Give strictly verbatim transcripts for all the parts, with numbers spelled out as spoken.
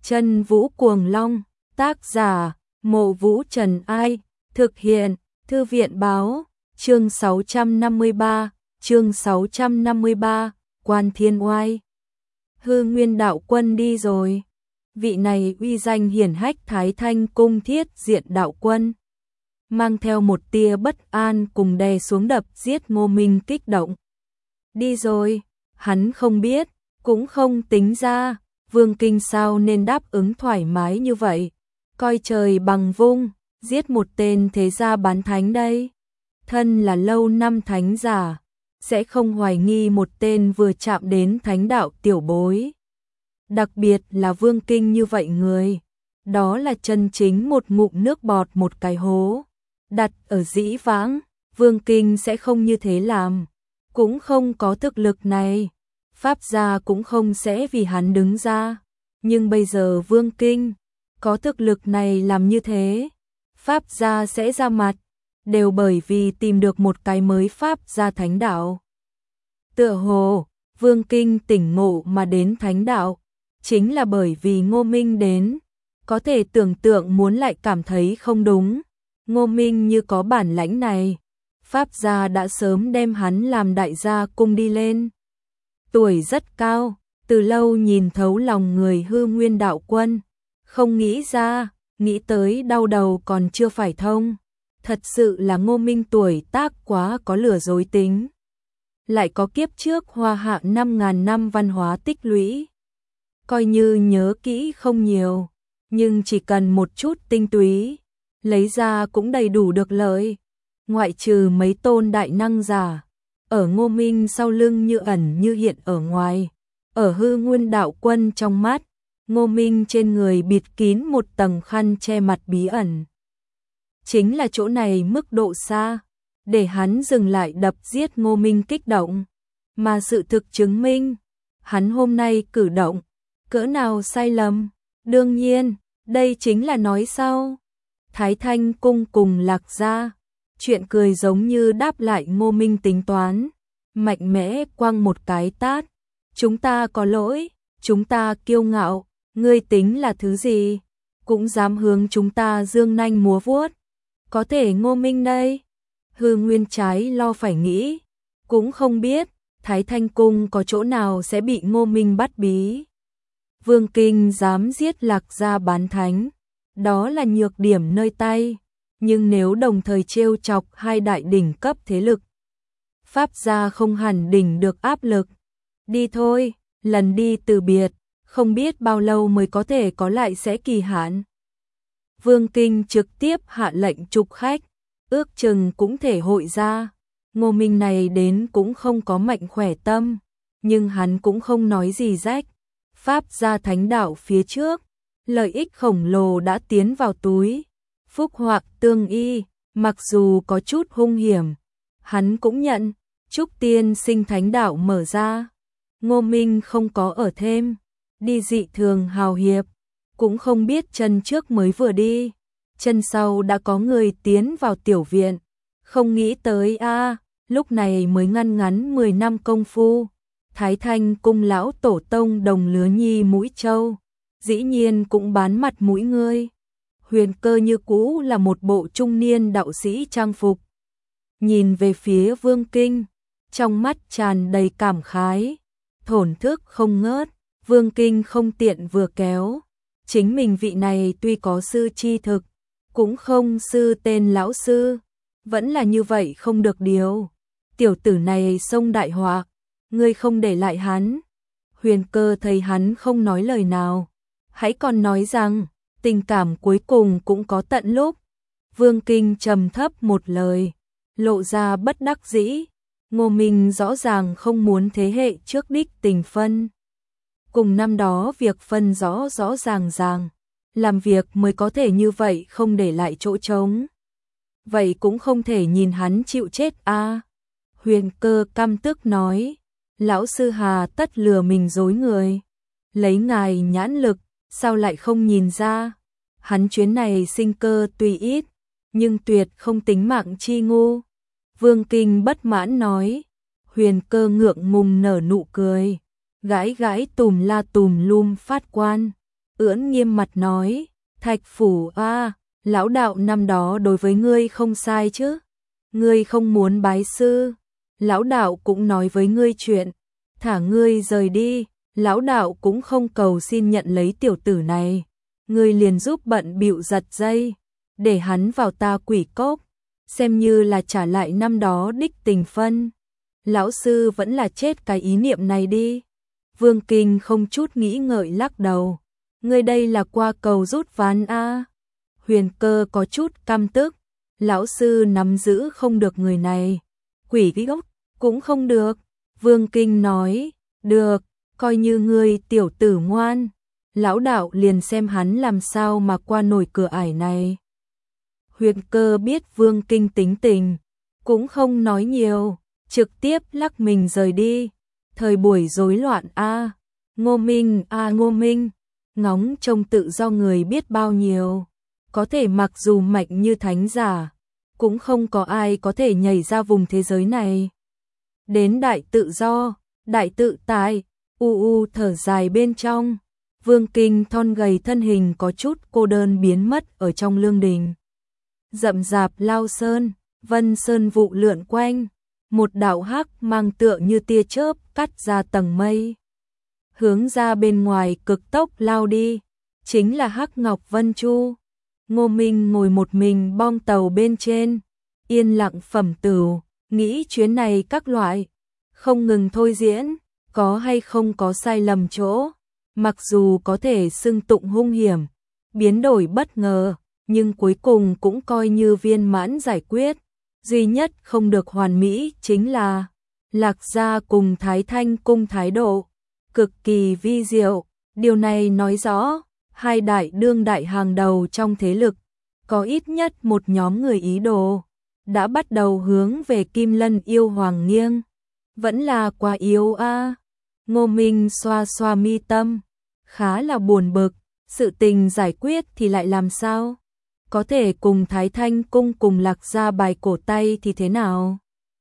Chân Vũ Cuồng Long, tác giả, Mộ Vũ Trần Ai, thực hiện, Thư viện báo, chương sáu trăm năm mươi ba, chương sáu trăm năm mươi ba, Quan Thiên Oai. Hư Nguyên đạo quân đi rồi. Vị này uy danh hiển hách Thái Thanh cung thiết diện đạo quân, mang theo một tia bất an cùng đè xuống đập giết Ngô Minh kích động. Đi rồi, hắn không biết, cũng không tính ra, Vương Kinh sao nên đáp ứng thoải mái như vậy, coi trời bằng vung, giết một tên thế gia bán thánh đây. Thân là lâu năm thánh giả, sẽ không hoài nghi một tên vừa chạm đến thánh đạo tiểu bối. Đặc biệt là Vương Kinh như vậy người, đó là chân chính một ngụm nước bọt một cái hố. Đặt ở dĩ vãng, Vương Kinh sẽ không như thế làm, cũng không có thực lực này, Pháp gia cũng không sẽ vì hắn đứng ra. Nhưng bây giờ Vương Kinh có thực lực này làm như thế, Pháp gia sẽ ra mặt, đều bởi vì tìm được một cái mới Pháp gia thánh đạo. Tựa hồ, Vương Kinh tỉnh ngộ mà đến thánh đạo, chính là bởi vì Ngô Minh đến, có thể tưởng tượng muốn lại cảm thấy không đúng. Ngô Minh như có bản lãnh này, Pháp gia đã sớm đem hắn làm đại gia cung đi lên. Tuổi rất cao, từ lâu nhìn thấu lòng người Hư Nguyên đạo quân, không nghĩ ra, nghĩ tới đau đầu còn chưa phải thông. Thật sự là Ngô Minh tuổi tác quá có lừa dối tính. Lại có kiếp trước hoa hạ năm ngàn năm văn hóa tích lũy. Coi như nhớ kỹ không nhiều, nhưng chỉ cần một chút tinh túy, lấy ra cũng đầy đủ được lợi. Ngoại trừ mấy tôn đại năng giả, ở Ngô Minh sau lưng như ẩn như hiện ở ngoài, ở Hư Nguyên đạo quân trong mắt, Ngô Minh trên người bịt kín một tầng khăn che mặt bí ẩn. Chính là chỗ này mức độ xa, để hắn dừng lại đập giết Ngô Minh kích động. Mà sự thực chứng minh, hắn hôm nay cử động, cỡ nào sai lầm. Đương nhiên, đây chính là nói sau. Thái Thanh cung cùng Lạc gia, chuyện cười giống như đáp lại Ngô Minh tính toán, mạnh mẽ quăng một cái tát. Chúng ta có lỗi, chúng ta kiêu ngạo, ngươi tính là thứ gì, cũng dám hướng chúng ta dương nanh múa vuốt. Có thể Ngô Minh đây, Hư Nguyên trái lo phải nghĩ, cũng không biết Thái Thanh cung có chỗ nào sẽ bị Ngô Minh bắt bí. Vương Kinh dám giết Lạc gia bán thánh, đó là nhược điểm nơi tay, nhưng nếu đồng thời trêu chọc hai đại đỉnh cấp thế lực, Pháp gia không hẳn đỉnh được áp lực. Đi thôi, lần đi từ biệt, không biết bao lâu mới có thể có lại sẽ kỳ hạn. Vương Kinh trực tiếp hạ lệnh trục khách, ước chừng cũng thể hội ra. Ngô Minh này đến cũng không có mạnh khỏe tâm, nhưng hắn cũng không nói gì rách. Pháp gia thánh đạo phía trước, lợi ích khổng lồ đã tiến vào túi. Phúc hoặc tương y, mặc dù có chút hung hiểm, hắn cũng nhận. Trúc tiên sinh thánh đạo mở ra, Ngô Minh không có ở thêm, đi dị thường hào hiệp, cũng không biết chân trước mới vừa đi, chân sau đã có người tiến vào tiểu viện. Không nghĩ tới a, à, lúc này mới ngăn ngắn mười năm công phu, Thái Thanh cung lão tổ tông đồng lứa nhi mũi trâu, dĩ nhiên cũng bán mặt mũi ngươi. Huyền Cơ như cũ là một bộ trung niên đạo sĩ trang phục, nhìn về phía Vương Kinh, trong mắt tràn đầy cảm khái, thổn thức không ngớt. Vương Kinh không tiện vừa kéo, chính mình vị này tuy có sư chi thực, cũng không sư tên lão sư, vẫn là như vậy không được điều. Tiểu tử này xông đại họa, ngươi không để lại hắn. Huyền Cơ thấy hắn không nói lời nào, hãy còn nói rằng tình cảm cuối cùng cũng có tận lúc. Vương Kinh trầm thấp một lời, lộ ra bất đắc dĩ. Ngô Minh rõ ràng không muốn thế hệ trước đích tình phân. Cùng năm đó việc phân rõ rõ ràng ràng, làm việc mới có thể như vậy không để lại chỗ trống. Vậy cũng không thể nhìn hắn chịu chết a. À. Huyền Cơ căm tức nói, lão sư hà tất lừa mình dối người. Lấy ngài nhãn lực, sao lại không nhìn ra. Hắn chuyến này sinh cơ tuy ít, nhưng tuyệt không tính mạng chi ngu. Vương Kinh bất mãn nói. Huyền Cơ ngượng ngùng nở nụ cười, gãi gãi tùm la tùm lum phát quan. ưỡn nghiêm mặt nói, Thạch Phủ a, lão đạo năm đó đối với ngươi không sai chứ? Ngươi không muốn bái sư, lão đạo cũng nói với ngươi chuyện, thả ngươi rời đi, lão đạo cũng không cầu xin nhận lấy tiểu tử này, ngươi liền giúp bận bịu giật dây, để hắn vào ta quỷ cốc, xem như là trả lại năm đó đích tình phân. Lão sư vẫn là chết cái ý niệm này đi. Vương Kinh không chút nghĩ ngợi lắc đầu, ngươi đây là qua cầu rút ván a. Huyền Cơ có chút căm tức, lão sư nắm giữ không được người này, quỷ gốc cũng không được. Vương Kinh nói, được, coi như ngươi tiểu tử ngoan, lão đạo liền xem hắn làm sao mà qua nổi cửa ải này. Huyền Cơ biết Vương Kinh tính tình, cũng không nói nhiều, trực tiếp lắc mình rời đi. Thời buổi rối loạn a, Ngô Minh a Ngô Minh, ngóng trông tự do người biết bao nhiêu, có thể mặc dù mạnh như thánh giả, cũng không có ai có thể nhảy ra vùng thế giới này. Đến đại tự do, đại tự tại, u u thở dài bên trong, Vương Kinh thon gầy thân hình có chút cô đơn biến mất ở trong lương đình. Rậm rạp lao sơn, vân sơn vụ lượn quanh, một đạo hắc mang tựa như tia chớp cắt ra tầng mây, hướng ra bên ngoài cực tốc lao đi, chính là Hắc Ngọc Vân Chu. Ngô Minh ngồi một mình bong tàu bên trên, yên lặng phẩm tửu, nghĩ chuyến này các loại, không ngừng thôi diễn, có hay không có sai lầm chỗ, mặc dù có thể xưng tụng hung hiểm, biến đổi bất ngờ, nhưng cuối cùng cũng coi như viên mãn giải quyết. Duy nhất không được hoàn mỹ chính là Lạc Gia cùng Thái Thanh cung thái độ cực kỳ vi diệu, điều này nói rõ hai đại đương đại hàng đầu trong thế lực, có ít nhất một nhóm người ý đồ đã bắt đầu hướng về Kim Lân yêu hoàng nghiêng, vẫn là quá yếu a. Ngô Minh xoa xoa mi tâm, khá là buồn bực, sự tình giải quyết thì lại làm sao? Có thể cùng Thái Thanh cung cùng Lạc Gia bài cổ tay thì thế nào?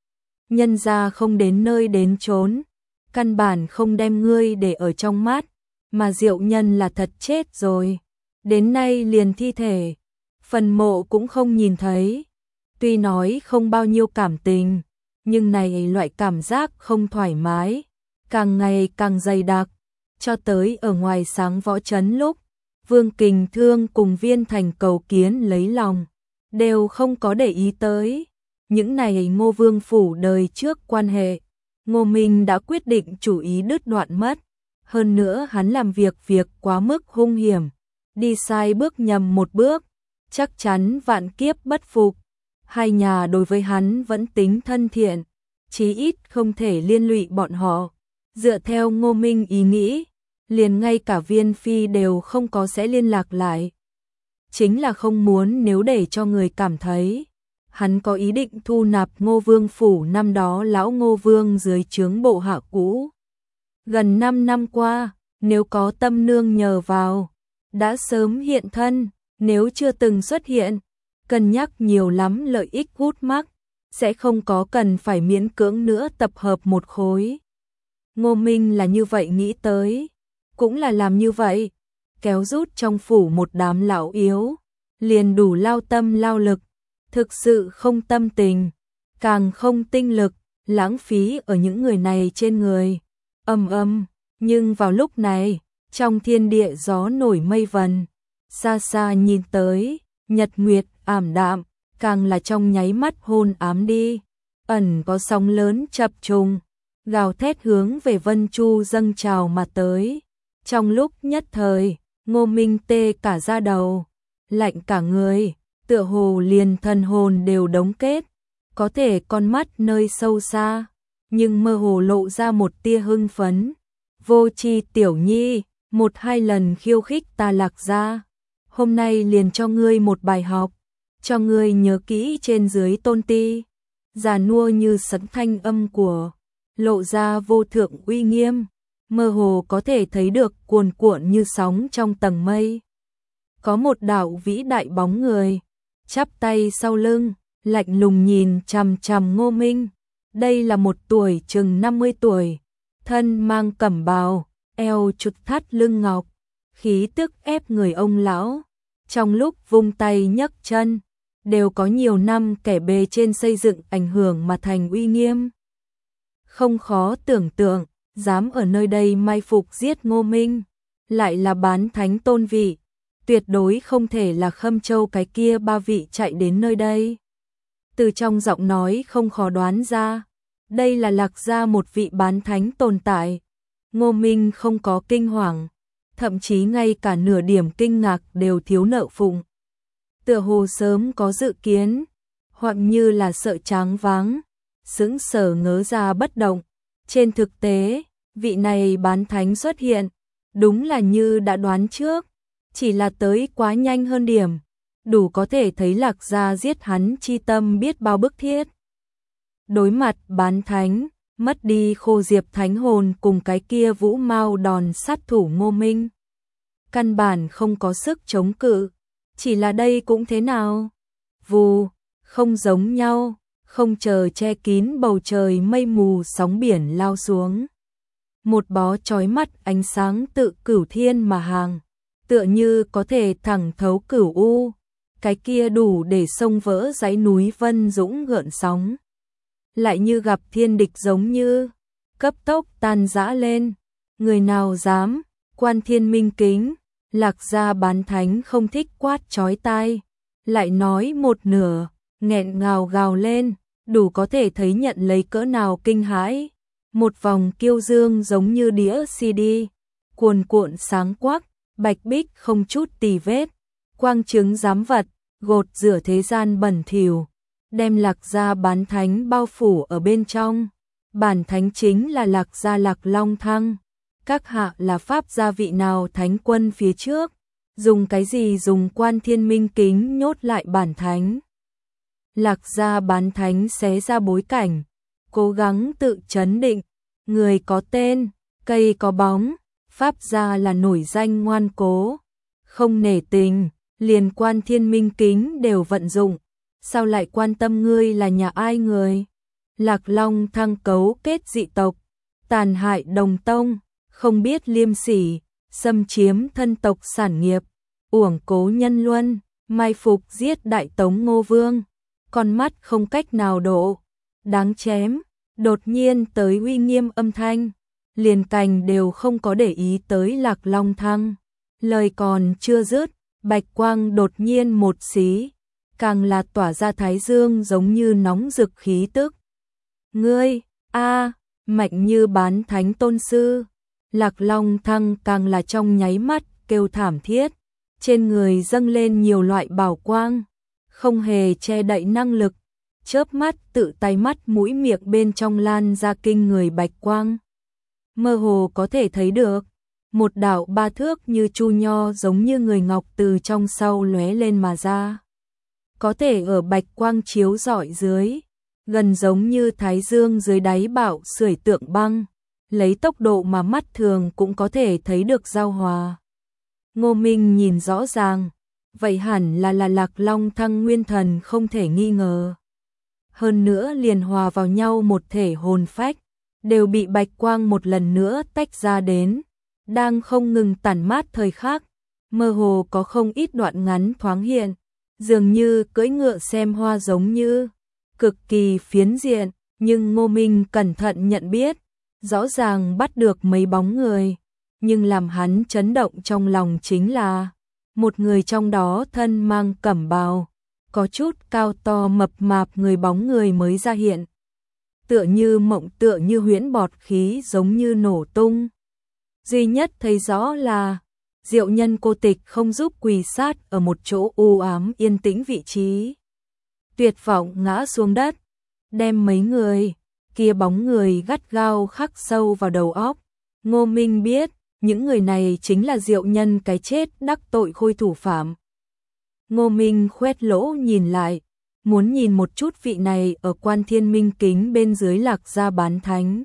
Nhân gia không đến nơi đến chốn, căn bản không đem ngươi để ở trong mắt, mà Diệu Nhân là thật chết rồi, đến nay liền thi thể, phần mộ cũng không nhìn thấy. Tuy nói không bao nhiêu cảm tình, nhưng này loại cảm giác không thoải mái, càng ngày càng dày đặc, cho tới ở ngoài sáng võ trấn lúc, Vương Kình Thương cùng Viên Thành cầu kiến lấy lòng, đều không có để ý tới. Những này Ngô Vương phủ đời trước quan hệ, Ngô Minh đã quyết định chủ ý đứt đoạn mất. Hơn nữa hắn làm việc việc quá mức hung hiểm, đi sai bước nhầm một bước, chắc chắn vạn kiếp bất phục. Hai nhà đối với hắn vẫn tính thân thiện, chí ít không thể liên lụy bọn họ. Dựa theo Ngô Minh ý nghĩ, liền ngay cả Viên Phi đều không có sẽ liên lạc lại. Chính là không muốn nếu để cho người cảm thấy hắn có ý định thu nạp Ngô Vương phủ năm đó lão Ngô Vương dưới trướng bộ hạ cũ. Gần năm năm qua, nếu có tâm nương nhờ vào, đã sớm hiện thân, nếu chưa từng xuất hiện, cân nhắc nhiều lắm lợi ích hút mắc, sẽ không có cần phải miễn cưỡng nữa tập hợp một khối. Ngô Minh là như vậy nghĩ tới, cũng là làm như vậy, kéo rút trong phủ một đám lão yếu, liền đủ lao tâm lao lực, thực sự không tâm tình, càng không tinh lực, lãng phí ở những người này trên người. Âm âm, nhưng vào lúc này, trong thiên địa gió nổi mây vần, xa xa nhìn tới, nhật nguyệt ảm đạm, càng là trong nháy mắt hôn ám đi, ẩn có sóng lớn chập trùng, gào thét hướng về Vân Chu dâng trào mà tới. Trong lúc nhất thời, Ngô Minh tê cả da đầu, lạnh cả người, tựa hồ liền thần hồn đều đóng kết, có thể con mắt nơi sâu xa, nhưng mơ hồ lộ ra một tia hưng phấn. Vô Chi tiểu nhi, một hai lần khiêu khích ta Lạc Gia, hôm nay liền cho ngươi một bài học, cho ngươi nhớ kỹ trên dưới tôn ti. Già nua như sấm thanh âm của, lộ ra vô thượng uy nghiêm, mơ hồ có thể thấy được cuồn cuộn như sóng trong tầng mây. Có một đạo vĩ đại bóng người, chắp tay sau lưng, lạnh lùng nhìn chằm chằm Ngô Minh. Đây là một tuổi chừng năm mươi tuổi, thân mang cẩm bào, eo chụt thắt lưng ngọc, khí tức ép người ông lão. Trong lúc vung tay nhấc chân, đều có nhiều năm kẻ bề trên xây dựng ảnh hưởng mà thành uy nghiêm. Không khó tưởng tượng, dám ở nơi đây mai phục giết Ngô Minh, lại là bán thánh tôn vị, tuyệt đối không thể là Khâm Châu cái kia ba vị chạy đến nơi đây. Từ trong giọng nói không khó đoán ra, đây là Lạc Gia một vị bán thánh tồn tại. Ngô Minh không có kinh hoàng, thậm chí ngay cả nửa điểm kinh ngạc đều thiếu nợ phụng. Tựa hồ sớm có dự kiến, hoặc như là sợ tráng váng, sững sờ ngớ ra bất động. Trên thực tế, vị này bán thánh xuất hiện, đúng là như đã đoán trước, chỉ là tới quá nhanh hơn điểm, đủ có thể thấy Lạc Gia giết hắn chi tâm biết bao bức thiết. Đối mặt bán thánh, mất đi Khô Diệp thánh hồn cùng cái kia Vũ Mao đòn sát thủ Ngô Minh. Căn bản không có sức chống cự, chỉ là đây cũng thế nào. Vù, không giống nhau, không chờ che kín bầu trời mây mù sóng biển lao xuống. Một bó chói mắt ánh sáng tự cửu thiên mà hàng, tựa như có thể thẳng thấu cửu u, cái kia đủ để xông vỡ dãy núi vân dũng gợn sóng. Lại như gặp thiên địch giống như, cấp tốc tan rã lên, người nào dám, Quan Thiên Minh kính, Lạc Gia bán thánh không thích quát chói tai, lại nói một nửa, nghẹn ngào gào lên, đủ có thể thấy nhận lấy cỡ nào kinh hãi. Một vòng kiêu dương giống như đĩa xê đê, cuồn cuộn sáng quắc, bạch bích không chút tì vết, quang chứng giám vật, gột rửa thế gian bẩn thỉu, đem Lạc Gia bán thánh bao phủ ở bên trong. Bản thánh chính là Lạc Gia Lạc Long Thăng, các hạ là pháp gia vị nào thánh quân phía trước, dùng cái gì dùng Quan Thiên Minh kính nhốt lại bản thánh. Lạc Gia bán thánh xé ra bối cảnh, cố gắng tự trấn định, người có tên, cây có bóng, pháp gia là nổi danh ngoan cố, không nể tình, liền Quan Thiên Minh kính đều vận dụng, sao lại quan tâm ngươi là nhà ai người? Lạc Long Thăng cấu kết dị tộc, tàn hại đồng tông, không biết liêm sỉ, xâm chiếm thân tộc sản nghiệp, uổng cố nhân luân, mai phục giết Đại Tống Ngô Vương, con mắt không cách nào độ, đáng chém. Đột nhiên tới uy nghiêm âm thanh, liền cành đều không có để ý tới Lạc Long Thăng. Lời còn chưa dứt, bạch quang đột nhiên một xí, càng là tỏa ra thái dương giống như nóng rực khí tức. Ngươi, a, mạnh như bán thánh tôn sư. Lạc Long Thăng càng là trong nháy mắt kêu thảm thiết, trên người dâng lên nhiều loại bảo quang, không hề che đậy năng lực, chớp mắt tự tay mắt mũi miệng bên trong lan ra kinh người bạch quang. Mơ hồ có thể thấy được, một đạo ba thước như chu nho giống như người ngọc từ trong sau lóe lên mà ra. Có thể ở bạch quang chiếu rọi dưới, gần giống như thái dương dưới đáy bạo sưởi tượng băng, lấy tốc độ mà mắt thường cũng có thể thấy được giao hòa. Ngô Minh nhìn rõ ràng, vậy hẳn là là Lạc Long Thăng nguyên thần không thể nghi ngờ. Hơn nữa liền hòa vào nhau một thể hồn phách, đều bị bạch quang một lần nữa tách ra đến, đang không ngừng tản mát thời khắc, mơ hồ có không ít đoạn ngắn thoáng hiện, dường như cưỡi ngựa xem hoa giống như, cực kỳ phiến diện, nhưng Ngô Minh cẩn thận nhận biết, rõ ràng bắt được mấy bóng người, nhưng làm hắn chấn động trong lòng chính là, một người trong đó thân mang cẩm bào, có chút cao to mập mạp người bóng người mới ra hiện. Tựa như mộng tựa như huyễn bọt khí giống như nổ tung. Duy nhất thấy rõ là, Diệu Nhân cô tịch không giúp quỳ sát ở một chỗ u ám yên tĩnh vị trí. Tuyệt vọng ngã xuống đất, đem mấy người, kia bóng người gắt gao khắc sâu vào đầu óc. Ngô Minh biết, những người này chính là Diệu Nhân cái chết đắc tội khôi thủ phạm. Ngô Minh khoét lỗ nhìn lại, muốn nhìn một chút vị này ở Quan Thiên Minh kính bên dưới Lạc Gia bán thánh.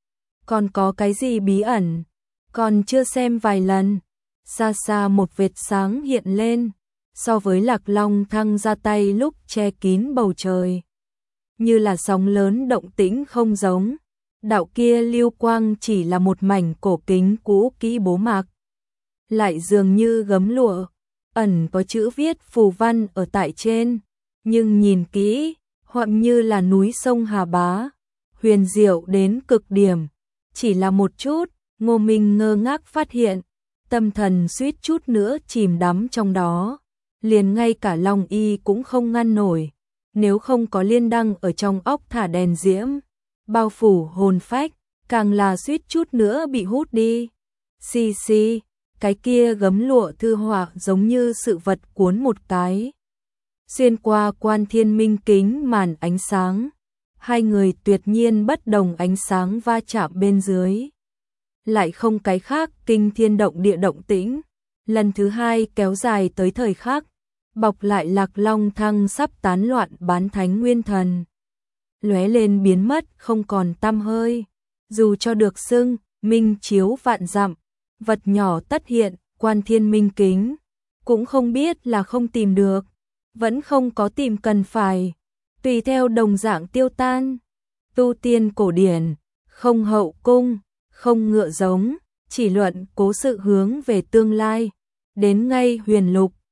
Còn có cái gì bí ẩn? Còn chưa xem vài lần, xa xa một vệt sáng hiện lên, so với Lạc Long Thăng ra tay lúc che kín bầu trời. Như là sóng lớn động tĩnh không giống, đạo kia lưu quang chỉ là một mảnh cổ kính cũ kỹ bố mạc. lại dường như gấm lụa, ẩn có chữ viết phù văn ở tại trên, nhưng nhìn kỹ, họa như là núi sông Hà Bá, huyền diệu đến cực điểm. Chỉ là một chút, Ngô Minh ngơ ngác phát hiện, tâm thần suýt chút nữa chìm đắm trong đó, liền ngay cả Long Y cũng không ngăn nổi, nếu không có liên đăng ở trong óc thả đèn diễm, bao phủ hồn phách, càng là suýt chút nữa bị hút đi. Xì xì, cái kia gấm lụa thư họa giống như sự vật cuốn một cái, xuyên qua Quan Thiên Minh kính màn ánh sáng, hai người tuyệt nhiên bất đồng ánh sáng va chạm bên dưới. Lại không cái khác kinh thiên động địa động tĩnh, lần thứ hai kéo dài tới thời khắc, bọc lại Lạc Long Thăng sắp tán loạn bán thánh nguyên thần. Lóe lên biến mất không còn tăm hơi, dù cho được xưng, minh chiếu vạn dặm, vật nhỏ tất hiện, Quan Thiên Minh kính, cũng không biết là không tìm được, vẫn không có tìm cần phải, tùy theo đồng dạng tiêu tan. Tu tiên cổ điển, không hậu cung, không ngựa giống, chỉ luận cố sự hướng về tương lai, đến ngay huyền lục,